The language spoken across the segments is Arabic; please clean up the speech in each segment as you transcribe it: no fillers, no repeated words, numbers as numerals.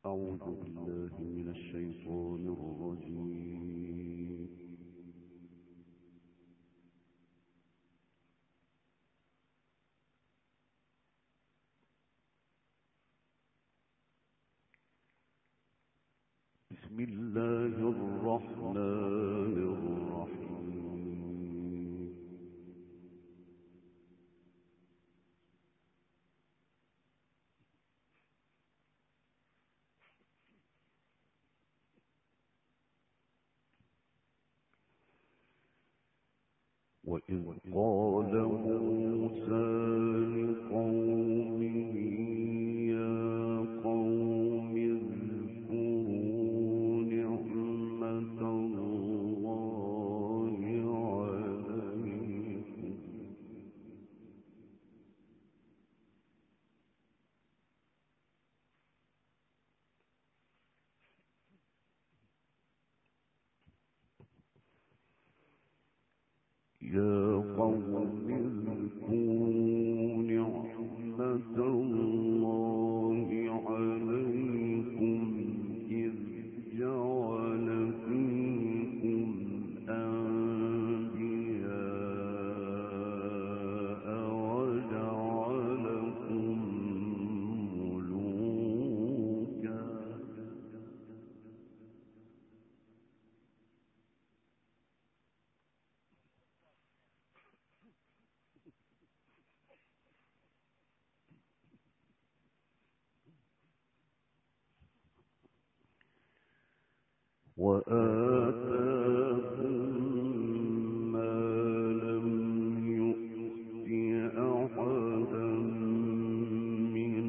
أعوذ بالله من الشيطان الرجيم. بسم الله الرحمن الرحيم. وإذ قال موسى لقومه يا قوم اذكروا نعمة الله عليكم إذ جعل فيكم أنبياء وجعلكم ملوكا وآتاكم ما لم يؤت أحدا من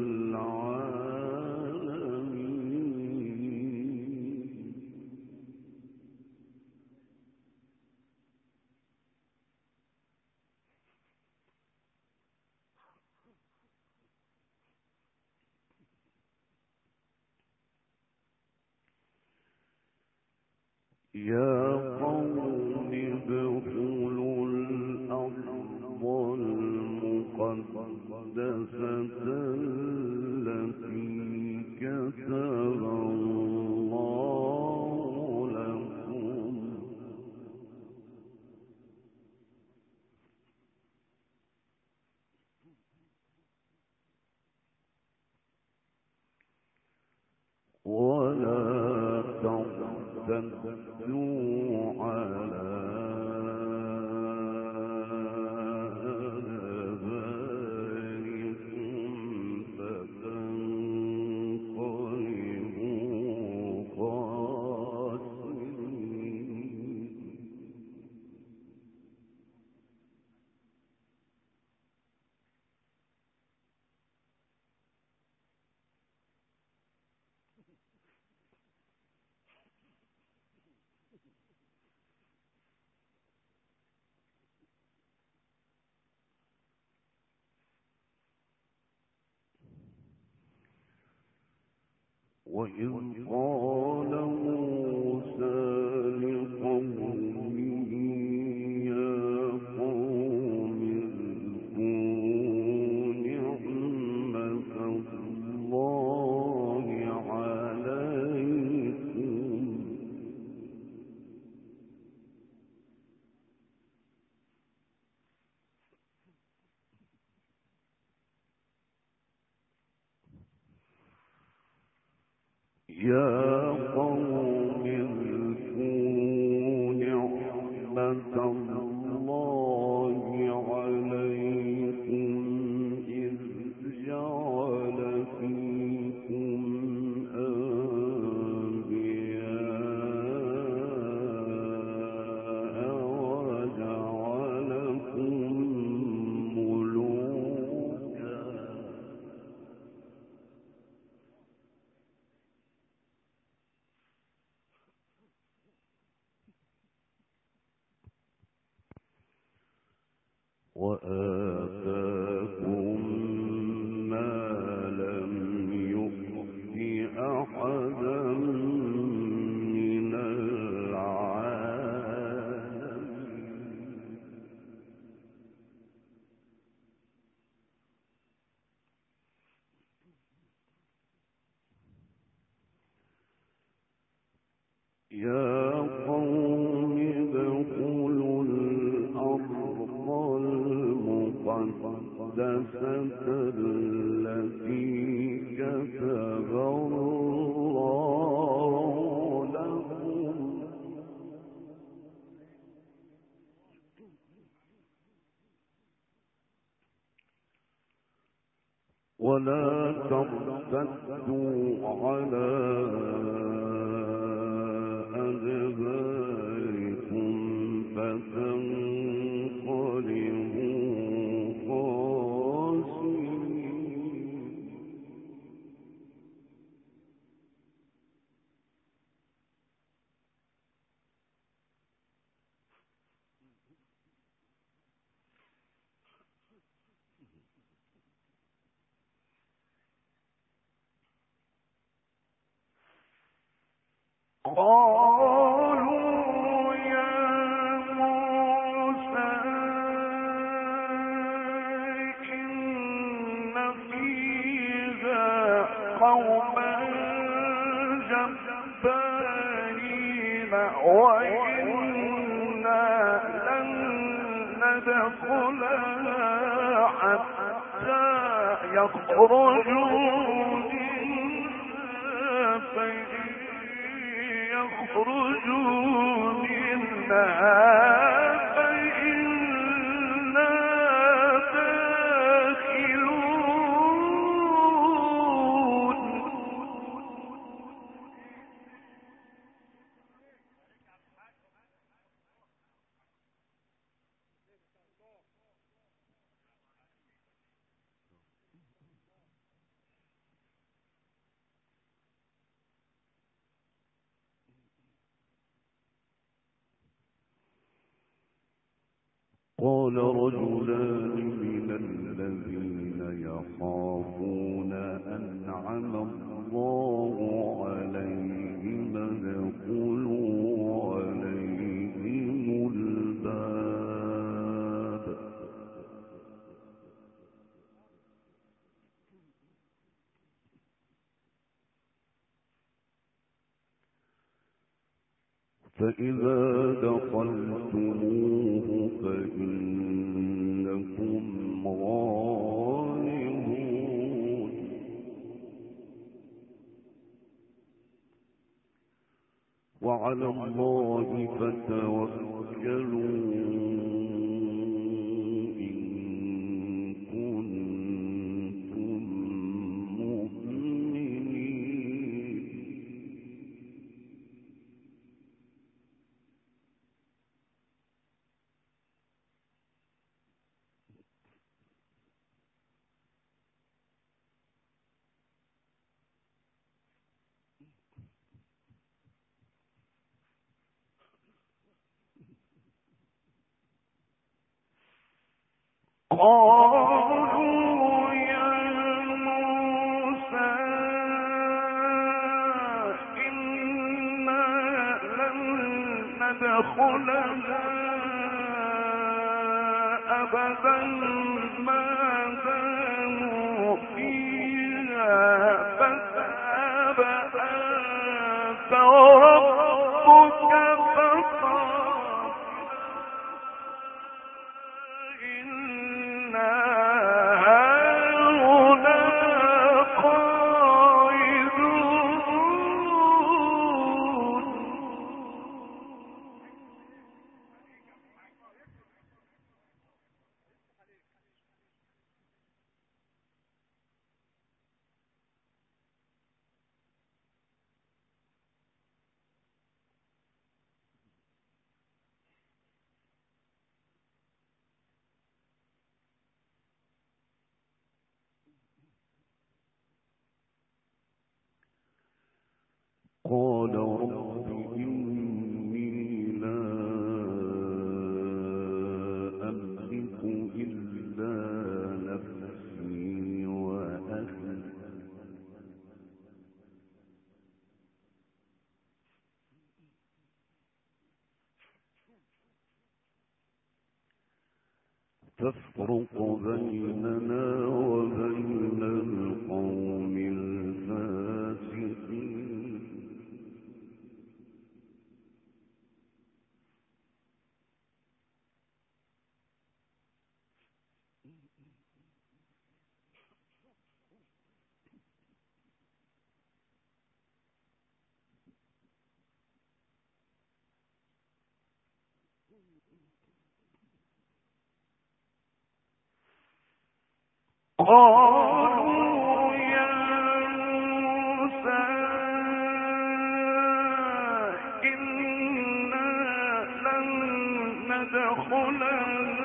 العالمين يا قوم ادخلوا الأرض المقدسة التي كتب الله لكم ولا ترتدوا على أدباركم فتنقلبوا خاسرين وإذ قال موسى لقومه يا قوم اذكروا نعمة الله عليكم يا قوم اذكروا نعمة الله عليكم إذ جعل فيكم أنبياء وجعلكم ملوكا وآتاكم ما لم يؤت أحدا من العالمين التي كتب الله لكم ولا ترتدوا على أدباركم فتنقلبوا خاسرين قالوا يا موسى إن فيها قوما جبارين وإنا لن ندخلها حتى يخرجوا منها فإن يخرجوا منها فإنا داخلون قال رجلان من الذين يخافون أنعم الله عليهم ادخلوا عليهم الباب فإذا دخلتموه فإنكم غالبون وعلى الله فتوكلوا إن كنتم مؤمنين قالوا يا موسى إنا لن ندخلها أبدا ما داموا فيها فاذهب أنت وربك قال رب إني لا أملك إلا نفسي وأخي تفرق بيننا وبين القوم الفاسقين قالوا يا موسى إنا لن ندخلها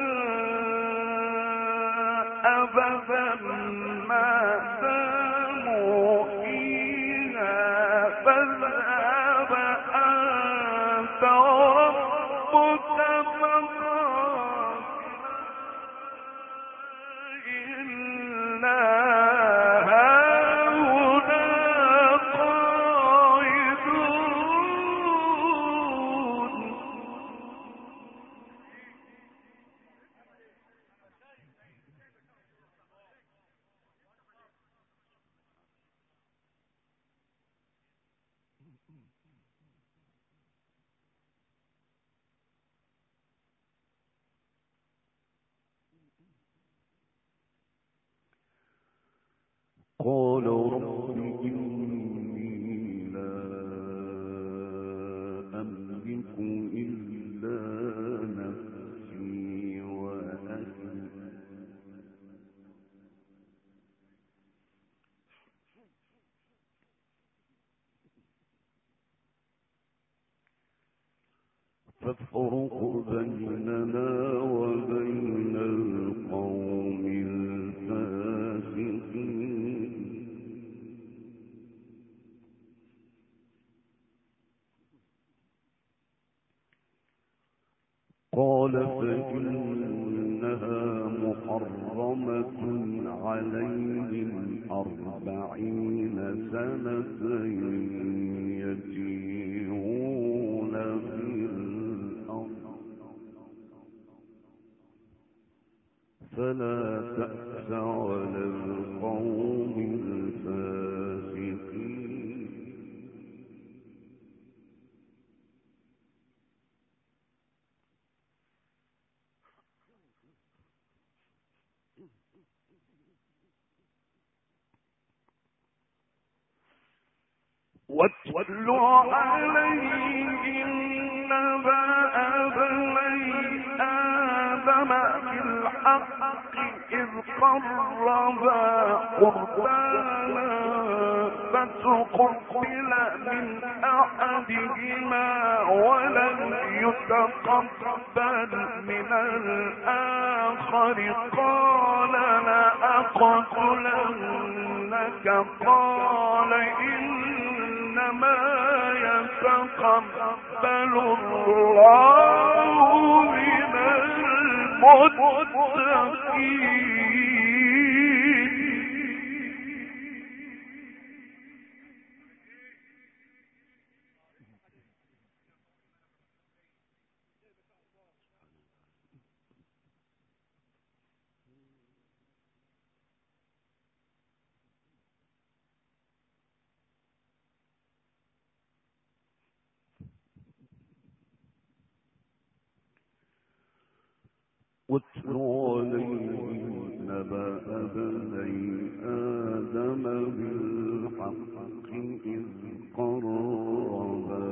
أبدا ما داموا فيها فاذهب أنت وربك إنا هاهنا قاعدون. قال رب إني لا أملك إلا نفسي وأخي فافرق بيننا وبين القوم الفاسقين. قال فإنها محرمة عليهم 40 سنة يتيهون في الأرض فلا تأس على القوم الفاسقين. واتل عليهم نبأ ابني آدم بالحق إذ قربا قربانا فتقبل من أحدهما ولم يتقبل من الآخر قال لأقتلنك قال إنما يتقبل الله من المتقين. واتل عليهم نبأ ابني آدم بالحق إذ قربا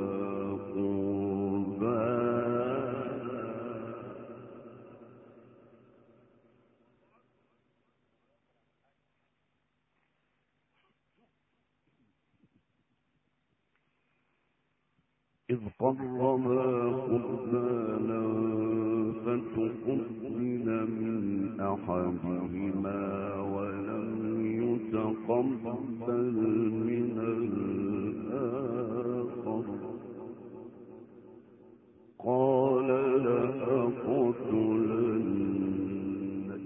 قربانا فتقبل من أحدهما ولم يتقبل من الآخر قال لأقتلنك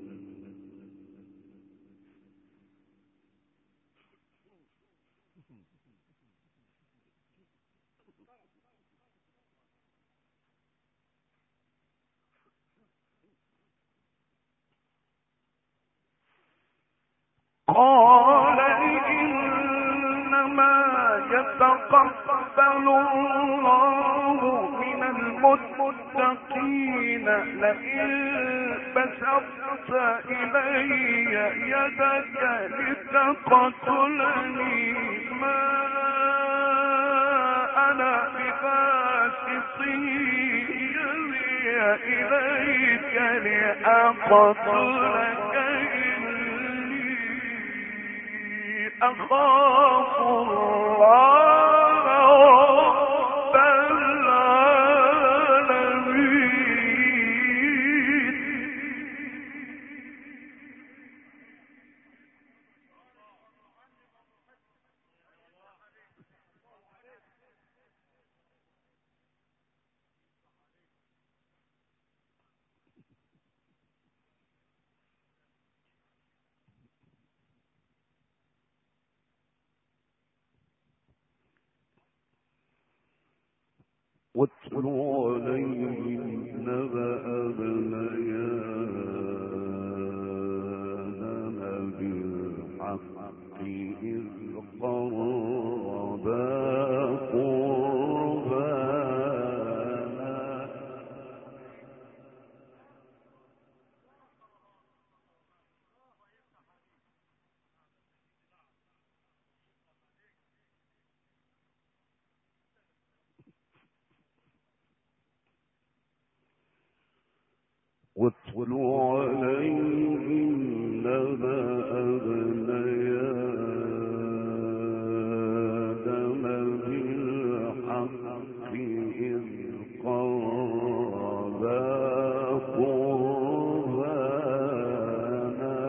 قال إنما يتقبل الله من المتقين لئن بسطت إلي يدك لتقتلني ما أنا بباسط يدي إليك لأقتلك أخاف الله رب العالمين. واتل عليهم نبأ ابني آدم بالحق إذ قربا قربانا واتل عليهم نبأ ابني آدم بالحق إذ قربا قربانا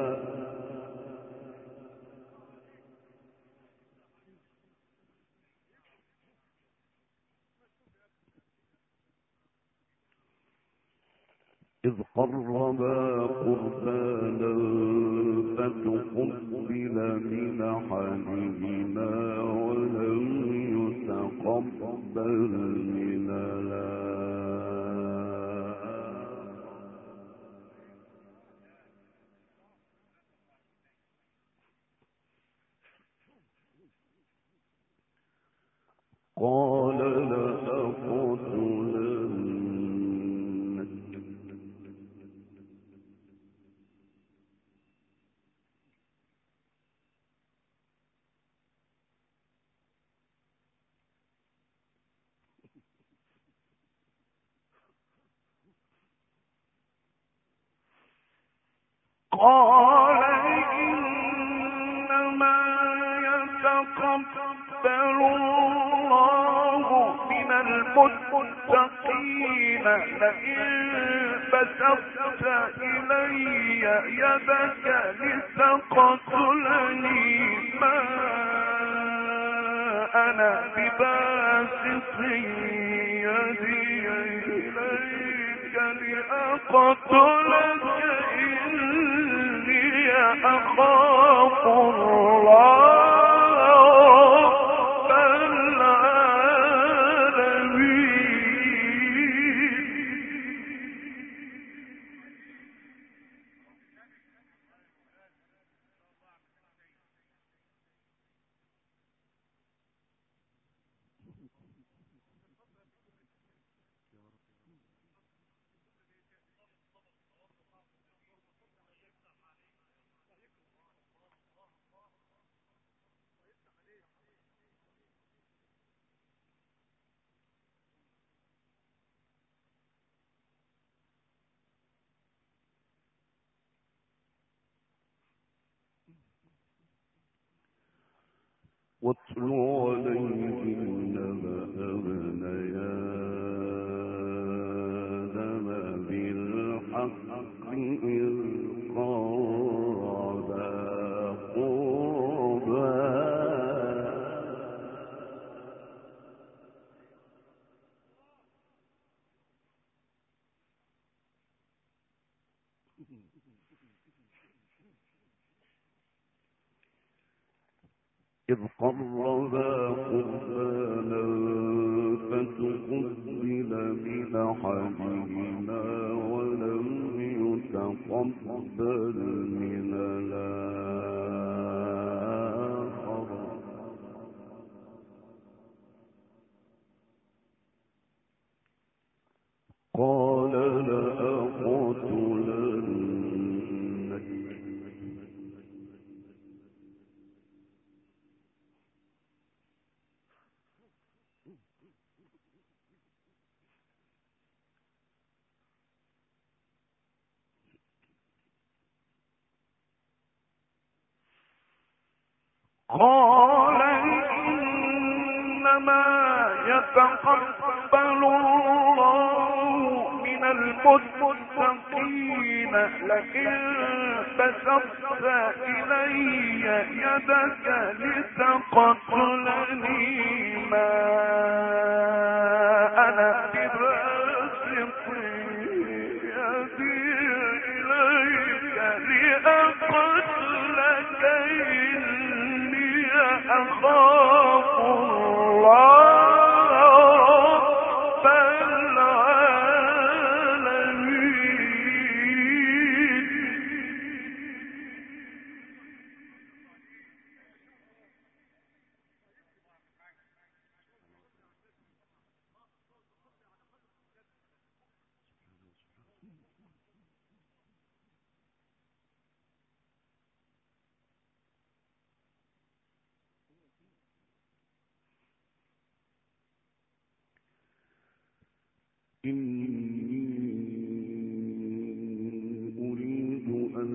إذ قربا قربانا فتقبل من أحدهما ولم يتقبل من الآخر قال لأقتلنك قال إنما يتقبل الله من المتقين لئن بسطت إلي يدك لتقتلني ما أنا بباسط يدي إليك لأقتلك إني أخاف الله رب العالمين. واتل عليهم نبأ ابني آدم بالحق إذ قربا قربانا فتقبل من أحدهما ولم يتقبل من الآخر قال لأقتلنك قال إنما يتقبل الله من المتقين لئن بسطت إلي يدك لتقتلني ما أنا بباسط يدي إليك لأقتلك إني أخاف الله رب العالمين. إني أريد أن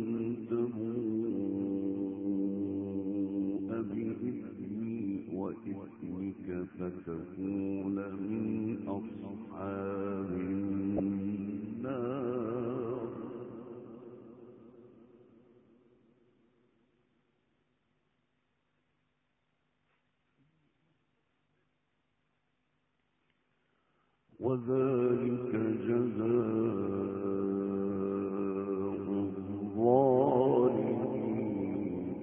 تبوء بإثمي وإثمك فتكون من أصحاب النار. وذلك جزاء الظالمين.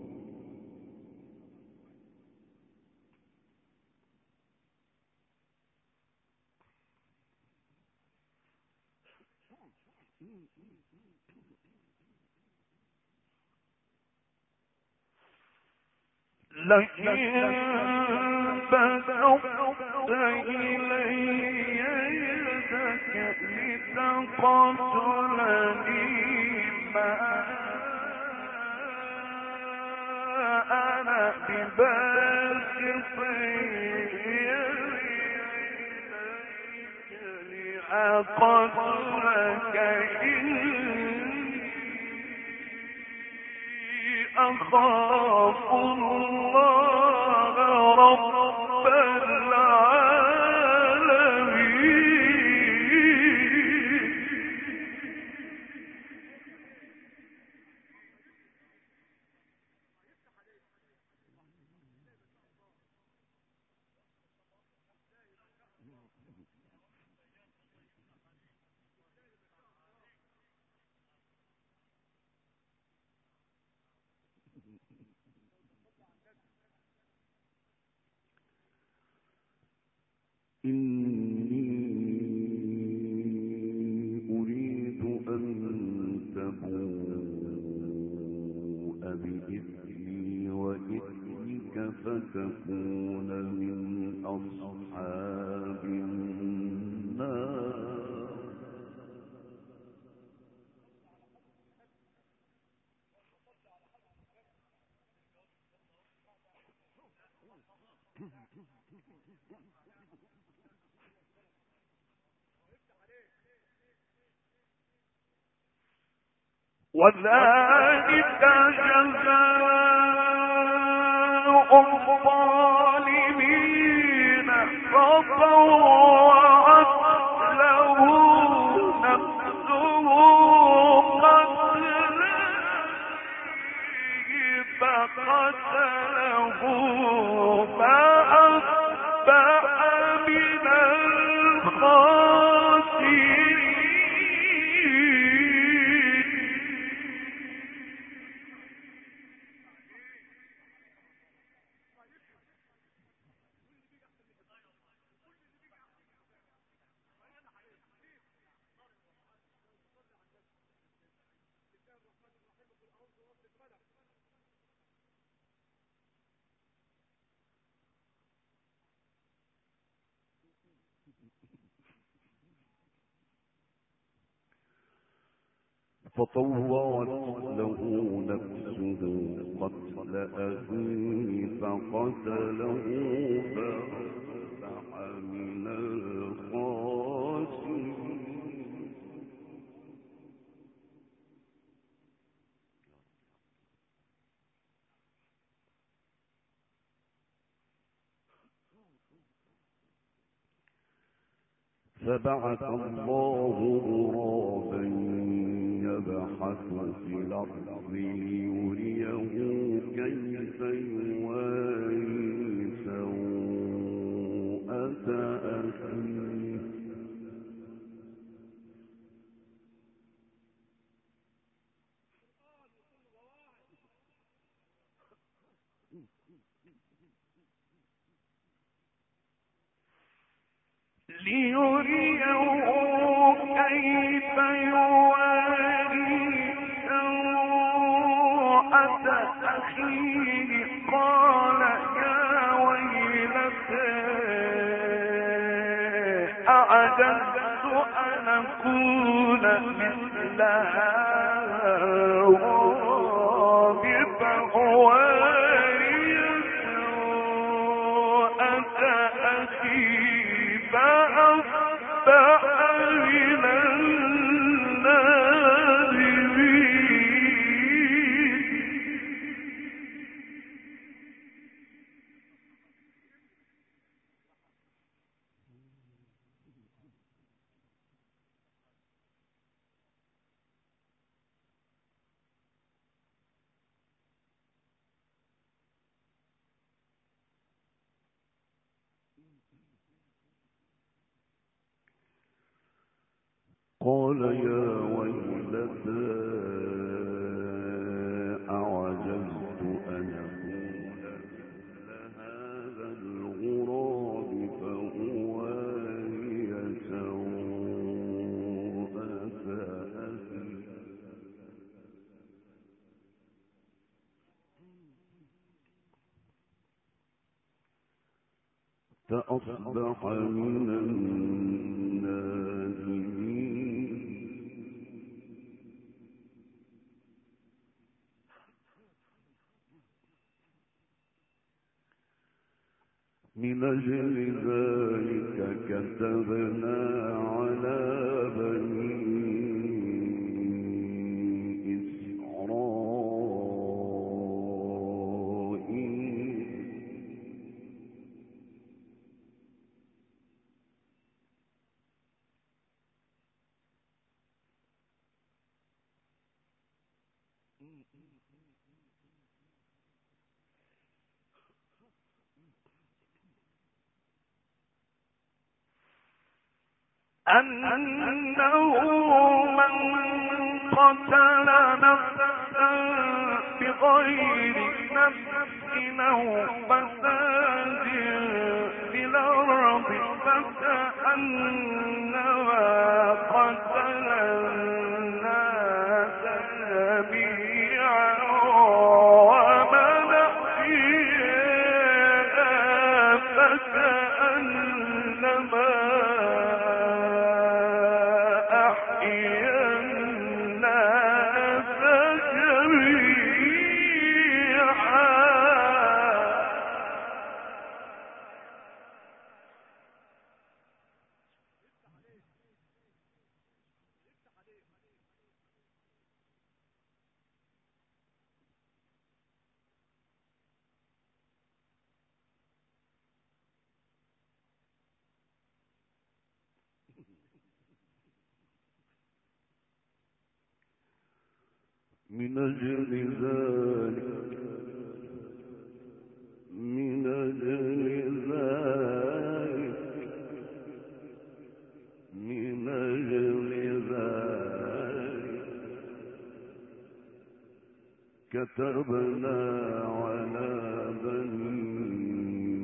لئن بسطت إلي يدك لتقتلني ما أنا بباسط يدي إليك لأقتلك أخاف الله رب العالمين. إني أريد أن تبوء بإثمي وإثمك فتكون من أصحاب النار. وذلك جزاء الظالمين فطوعت له نفسه قتله فقتله فأصبح من الخاسرين. فطوعت له نفسه قتل أخيه فقتله فأصبح من الخاسرين. فبعث الله غرابا يبحث في الأرض ليريه كيف يواري سوءة أخيه كيف يواري سوءة أخيه قال يا ويلتى أعجزت أن أكون مثل هذا فأواري سوءة أخي فأصبح من النادمين قال يا ويلتى أعجزت أن أكون مثل هذا الغراب فأواري سوءة أخي فأصبح من النادمين من أجل ذلك كتبنا على بني أنه من قتل نفسا بغير نفس أو فساد في الأرض فكأنما قتل الناس جميعا ومن أحياها فكأنما من أجل ذلك كتبنا على بني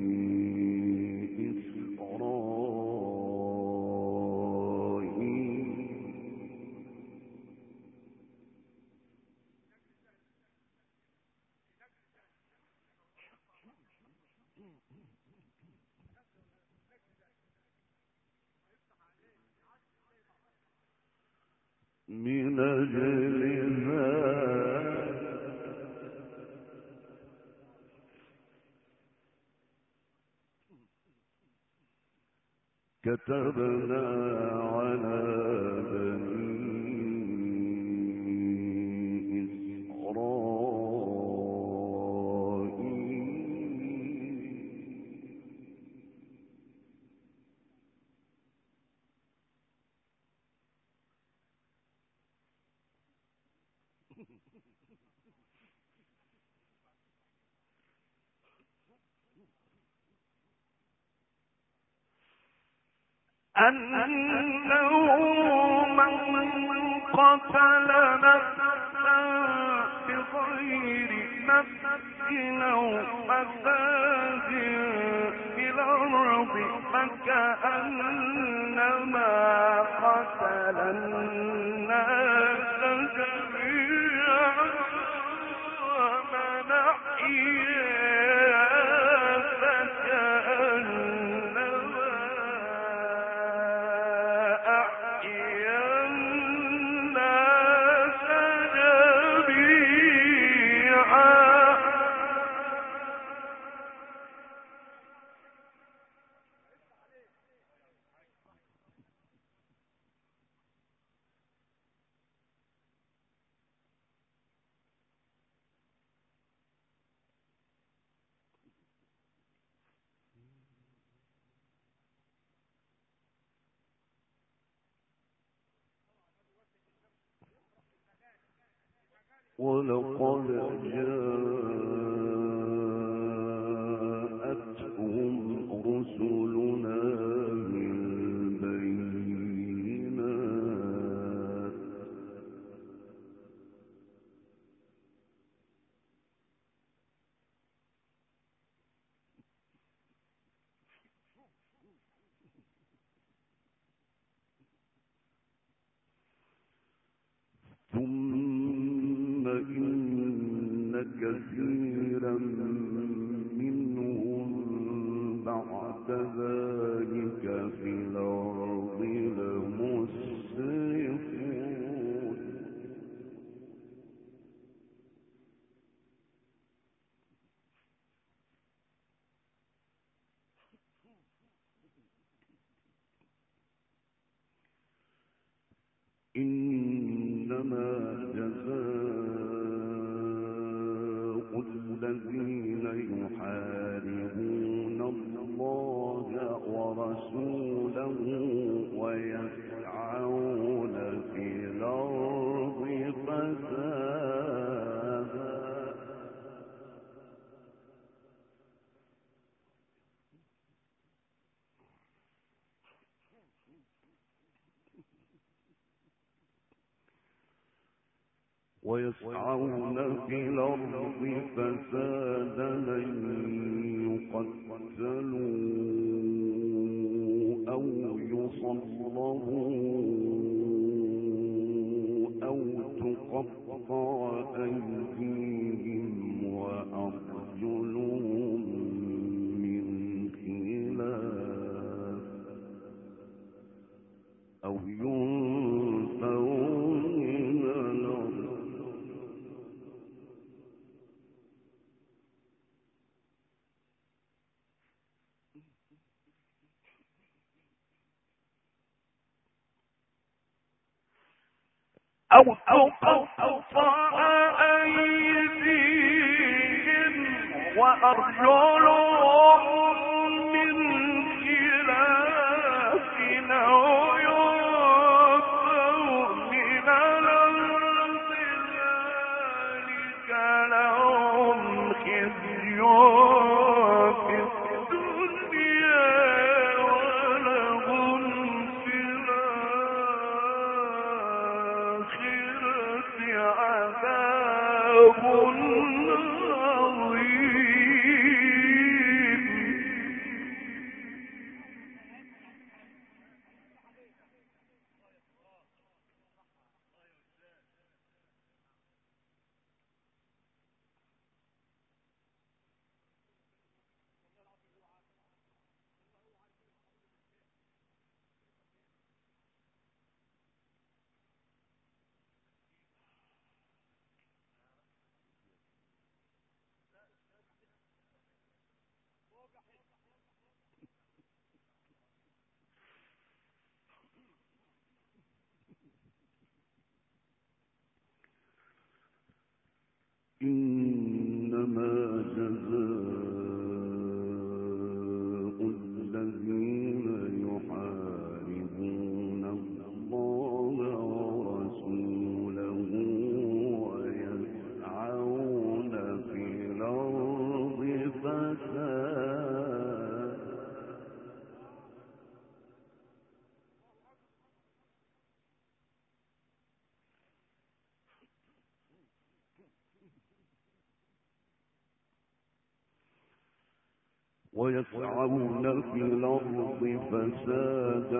من أجل ذلك كتبنا على بني أنه من قتل نفسا بغير نفس أو فساد في الأرض فكأنما قتل الناس جميعا ومن أحياها فكأنما أحيا الناس جميعا. ولقد جاءتهم رسلنا بالبينات ثم إن كثيرا منهم بعد ذلك في الأرض لمسرفون. إنما جزاء الذين يحاربون الله ورسوله ويسعون في الأرض فسادا أن يقتلوا أو يصلبوا أو تقطع أيديهم وأرجلهم من خلاف أو ينفوا من الأرض أو تقطع أيديهم وأرجلهم من خلاف أو ينفوا من الأرض ذلك لهم خزي في الدنيا ولهم في الآخرة عذاب عظيم. ويسعون في الأرض فسادا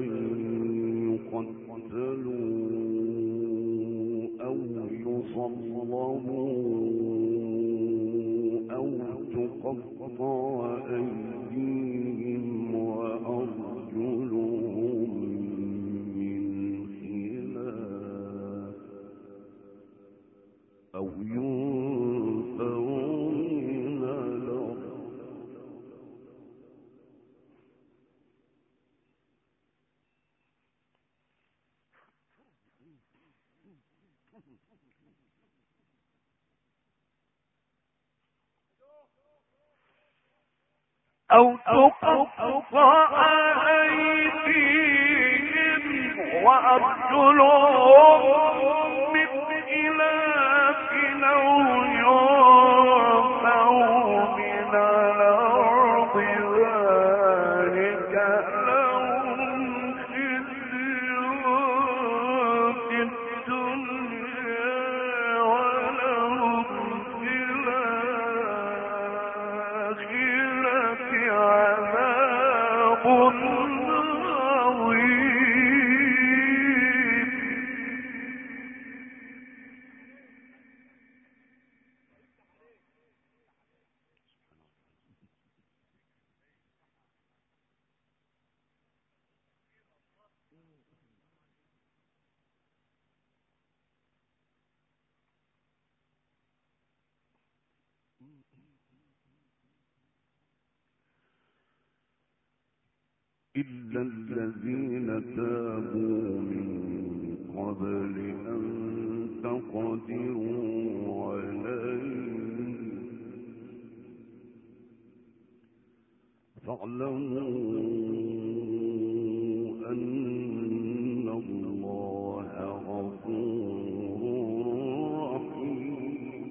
يقتلوا أو يصلبوا أو تقطع أيديهم وأرجلهم من خلاف أو ينفوا من الأرض أو تقطع أيديهم وأرجلهم من خلاف أو ينفوا من الأرض ذلك لهم خزي في الدنيا ولهم في الآخرة عذاب عظيم. إلا الذين تابوا من قبل أن تقدروا عليهم فاعلموا أن الله غفور رحيم.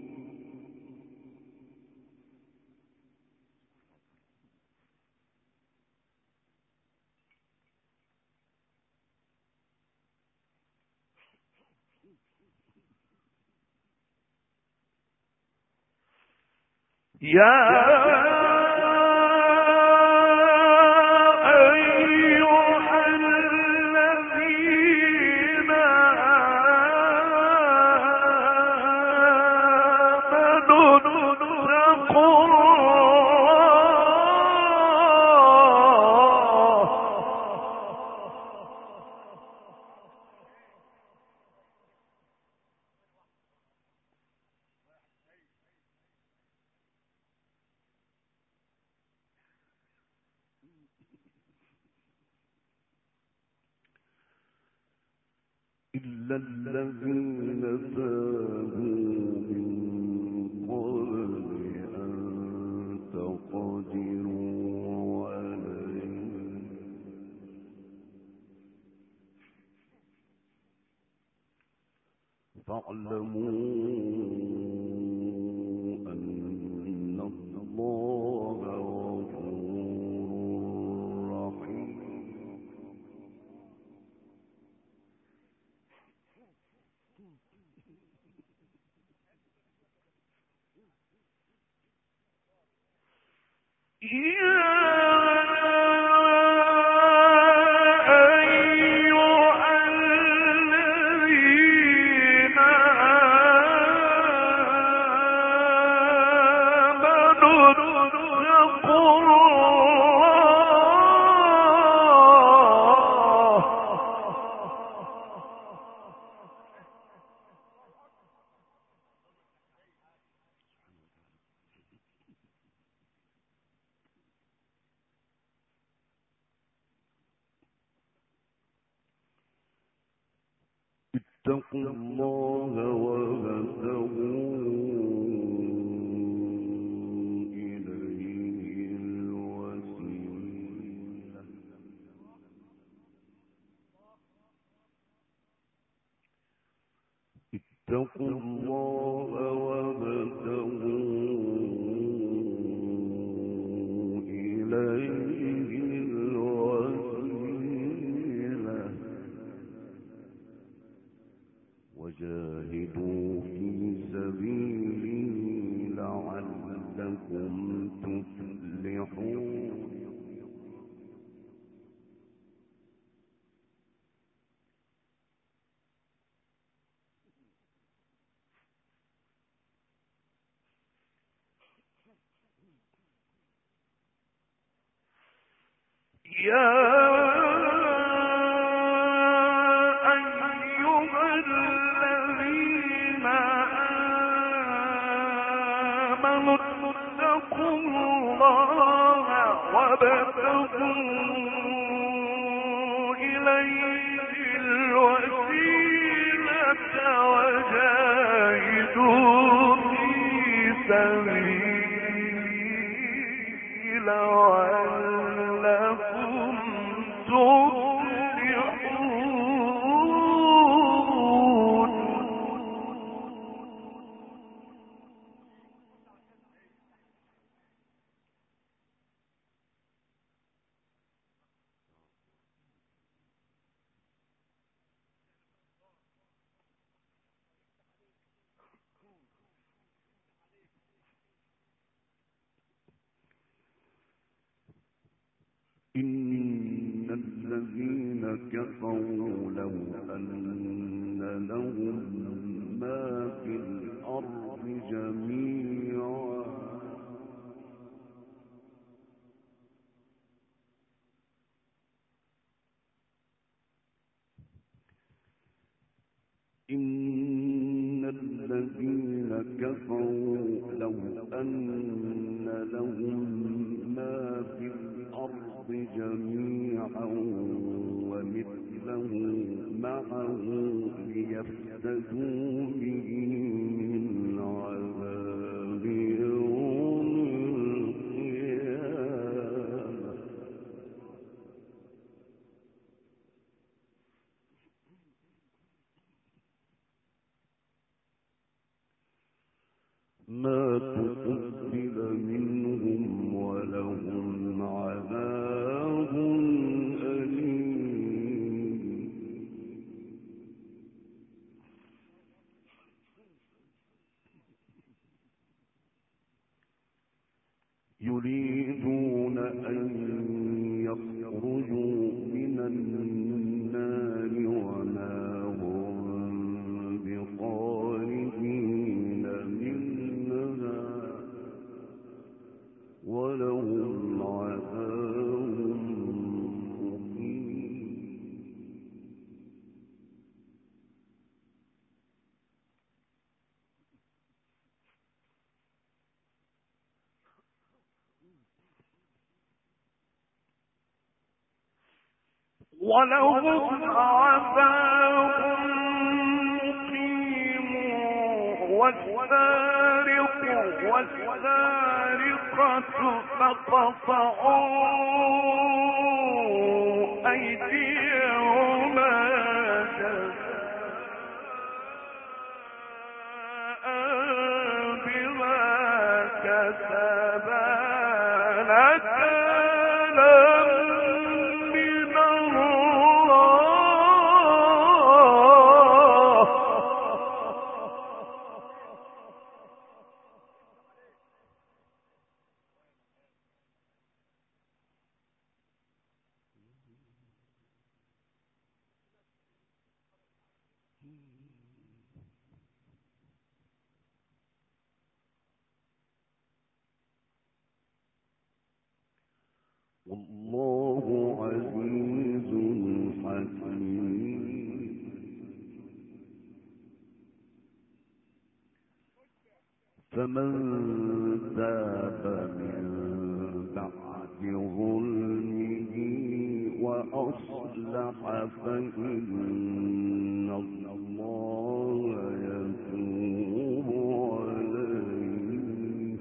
يا أيها الذين آمنوا اتقوا إلا الذين تابوا من قبل أن تقدروا عليهم فاعلموا أن الله غفور رحيم. اتقوا الله وابتغوا إليه الوسيلة. اتقوا الله وابتغوا إليه الوسيلة وجاهدوا في سبيله لعلكم تفلحون. تفلحون يا أيها الذين آمنوا اتقوا الله وابتغوا إليه الوسيلة وجاهدوا في سبيله لعلكم تفلحون إن الذين كفروا لو أن لهم ما في الأرض جميعا إن الذين كفروا لو أن لهم ما في الأرض جميعا ومثله معه ليفتدوا به من عذاب يوم القيامة ما تقبل منهم ولهم عذاب أليم يريدون أن يخرجوا من النار وما هم بخارجين منها ولهم عذاب مقيم ولهم عذاب مقيم والسارق والسارقة فاقطعوا أيديهما جزاء بما كسبا نكالا من الله والله عزيز حكيم فمن تاب من بعد ظلمه وأصلح فإن الله يتوب عليه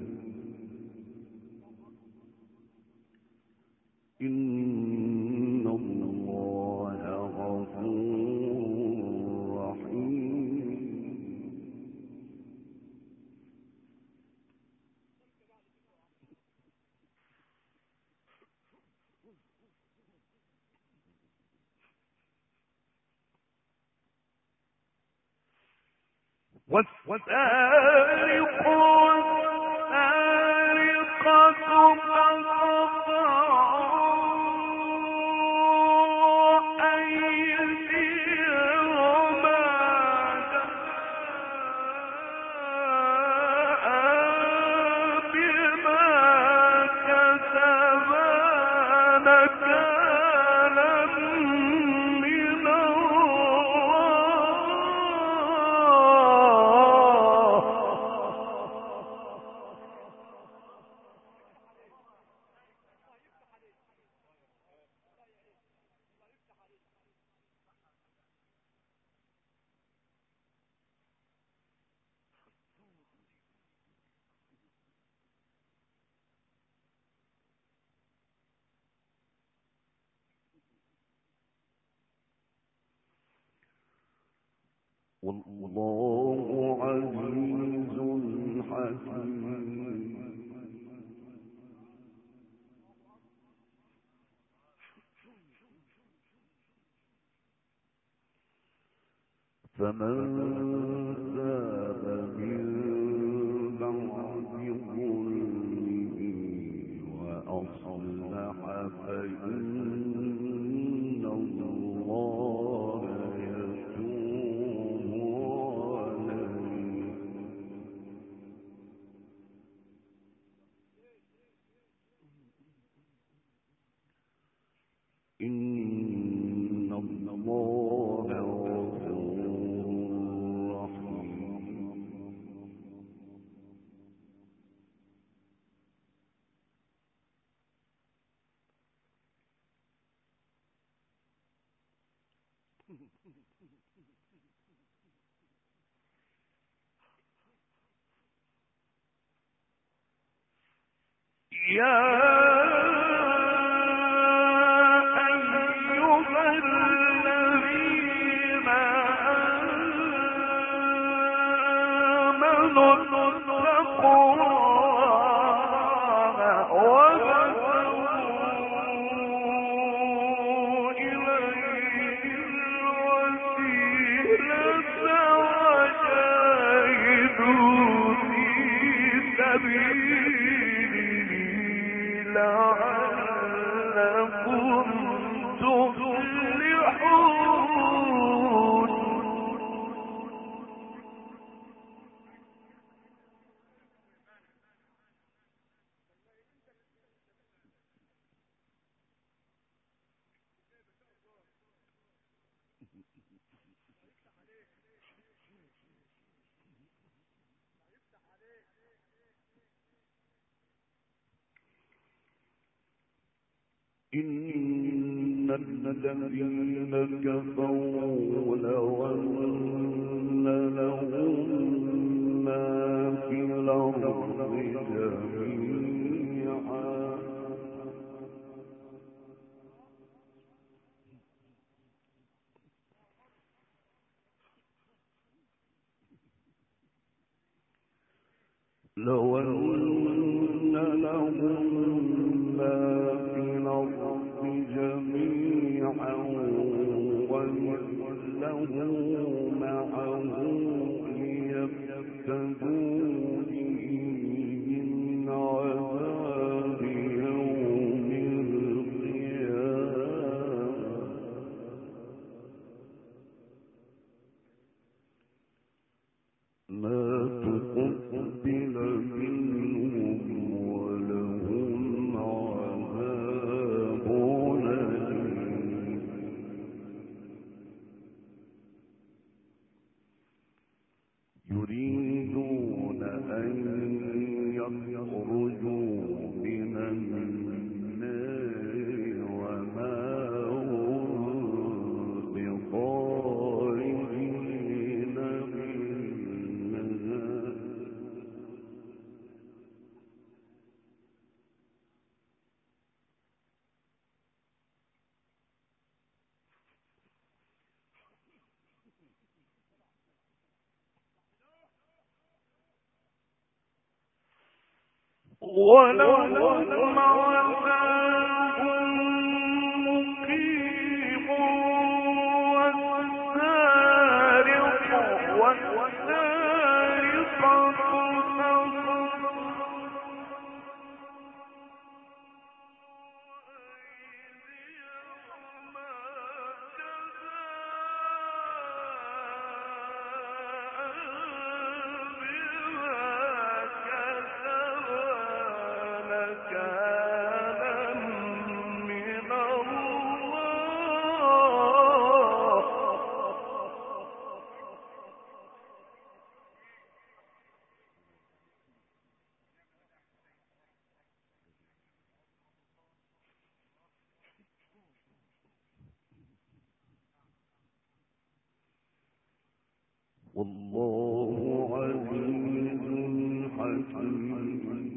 إن الله غفور رحيم والسارق والسارقة فاقطعوا والله عزيز حكيم. فمن تاب من بعد ظلمه وأصلح فإن الله يتوب عليه. إن الله غفور رحيم. يا أيها الذين آمنوا اتقوا الله وابتغوا إليه الوسيلة وجاهدوا في سبيله لعلكم تفلحون. إن الذين كفروا لو أن لهم ما في الأرض جميعا لو أن لهم ما في الأرض جميعا ومثله معه ليفتدوا به من عذاب يوم القيامة ما تقبل منهم ولهم عذاب أليم. يريدون أن يخرجوا من النار وما هم بخارجين منها ولهم عذاب مقيم والله عزيز حكيم.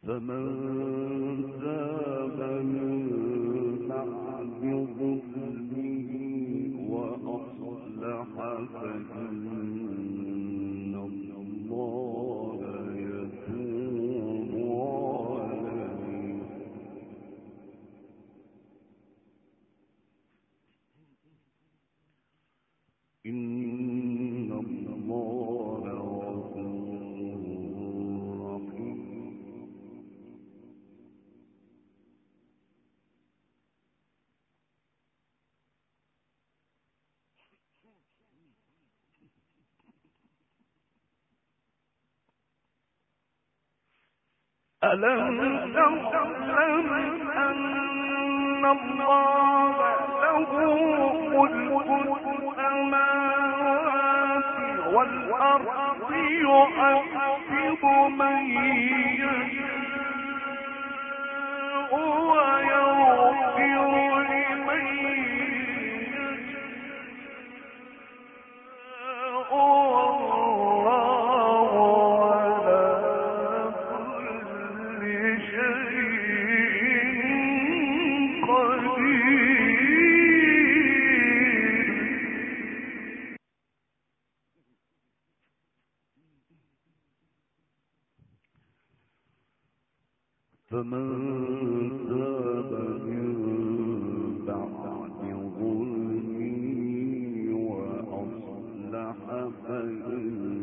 فمن تاب من بعد ظلمه وأصلح فإن الله يتوب عليه. إن الله غفور رحيم. ألم تعلم أن الله له ملك السماوات والأرض يعذب من يشاء ويغفر لمن يشاء والله على كل شيء قدير. فمن تاب من بعد ظلمه وأصلح فإن